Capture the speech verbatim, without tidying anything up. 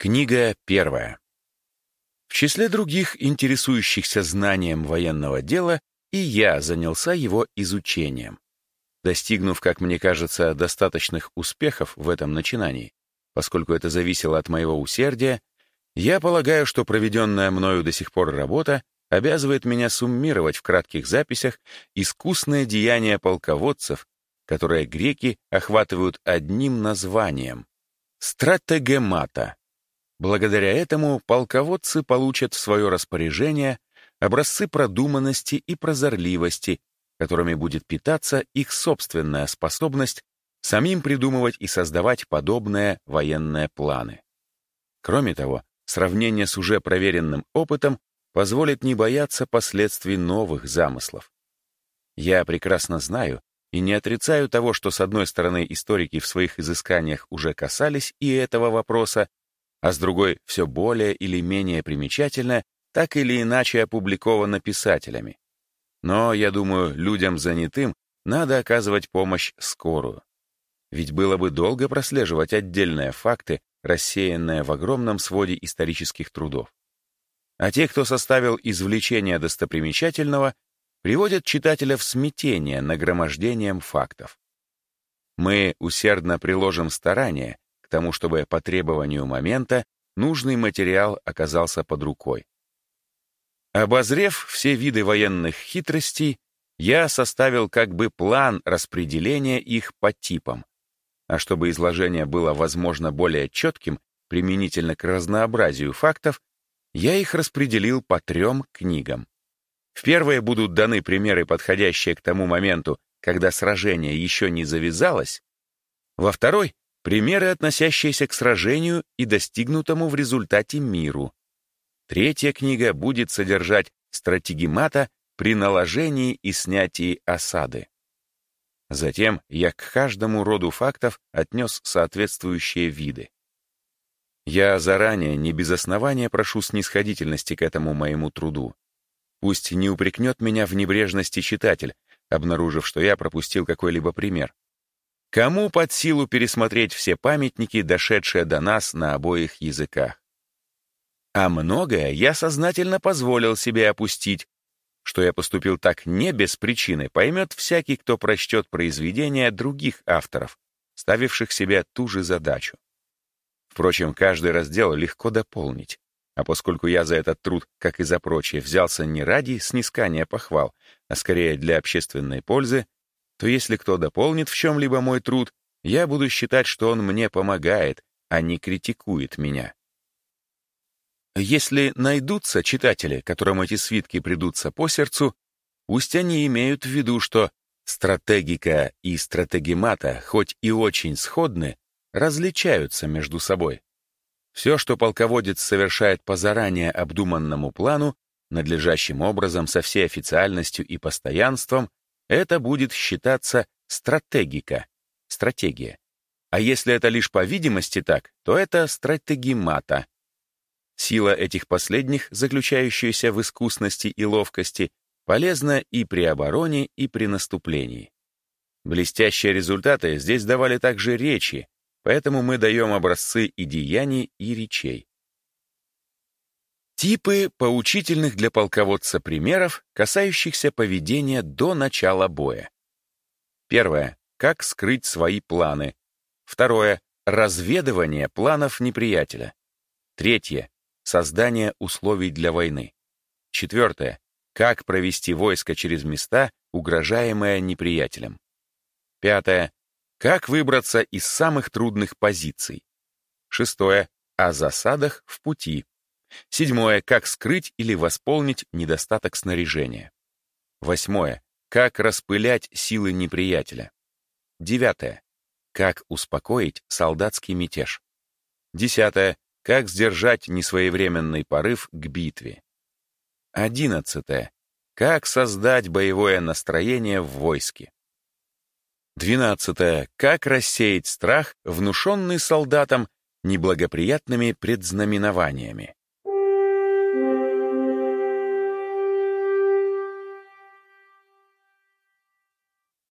Книга первая. В числе других интересующихся знанием военного дела и я занялся его изучением. Достигнув, как мне кажется, достаточных успехов в этом начинании, поскольку это зависело от моего усердия, я полагаю, что проведенная мною до сих пор работа обязывает меня суммировать в кратких записях искусные деяния полководцев, которые греки охватывают одним названием — стратегемата. Благодаря этому полководцы получат в свое распоряжение образцы продуманности и прозорливости, которыми будет питаться их собственная способность самим придумывать и создавать подобные военные планы. Кроме того, сравнение с уже проверенным опытом позволит не бояться последствий новых замыслов. Я прекрасно знаю и не отрицаю того, что, с одной стороны, историки в своих изысканиях уже касались и этого вопроса, а с другой, все более или менее примечательно, так или иначе опубликовано писателями. Но, я думаю, людям занятым надо оказывать помощь скорую. Ведь было бы долго прослеживать отдельные факты, рассеянные в огромном своде исторических трудов. А те, кто составил извлечение достопримечательного, приводят читателя в смятение нагромождением фактов. Мы усердно приложим старания к тому, чтобы по требованию момента нужный материал оказался под рукой. Обозрев все виды военных хитростей, я составил как бы план распределения их по типам. А чтобы изложение было, возможно, более четким применительно к разнообразию фактов, я их распределил по трем книгам. В первой будут даны примеры, подходящие к тому моменту, когда сражение еще не завязалось. Во второй — примеры, относящиеся к сражению и достигнутому в результате миру. Третья книга будет содержать стратегемата при наложении и снятии осады. Затем я к каждому роду фактов отнес соответствующие виды. Я заранее, не без основания, прошу снисходительности к этому моему труду. Пусть не упрекнет меня в небрежности читатель, обнаружив, что я пропустил какой-либо пример. Кому под силу пересмотреть все памятники, дошедшие до нас на обоих языках? А многое я сознательно позволил себе опустить. Что я поступил так не без причины, поймет всякий, кто прочтет произведения других авторов, ставивших себе ту же задачу. Впрочем, каждый раздел легко дополнить. А поскольку я за этот труд, как и за прочее, взялся не ради снискания похвал, а скорее для общественной пользы, то если кто дополнит в чем-либо мой труд, я буду считать, что он мне помогает, а не критикует меня. Если найдутся читатели, которым эти свитки придутся по сердцу, пусть они имеют в виду, что стратегика и стратегемата, хоть и очень сходны, различаются между собой. Все, что полководец совершает по заранее обдуманному плану, надлежащим образом, со всей официальностью и постоянством, это будет считаться стратегика, стратегия. А если это лишь по видимости так, то это стратегемата. Сила этих последних, заключающаяся в искусности и ловкости, полезна и при обороне, и при наступлении. Блестящие результаты здесь давали также речи, поэтому мы даем образцы и деяний, и речей. Типы поучительных для полководца примеров, касающихся поведения до начала боя. Первое. Как скрыть свои планы. Второе. Разведывание планов неприятеля. Третье. Создание условий для войны. Четвертое. Как провести войско через места, угрожаемые неприятелем. Пятое. Как выбраться из самых трудных позиций. Шестое. О засадах в пути. Седьмое. Как скрыть или восполнить недостаток снаряжения. Восьмое. Как распылять силы неприятеля. Девятое. Как успокоить солдатский мятеж. Десятое. Как сдержать несвоевременный порыв к битве. Одиннадцатое. Как создать боевое настроение в войске. Двенадцатое. Как рассеять страх, внушенный солдатам неблагоприятными предзнаменованиями.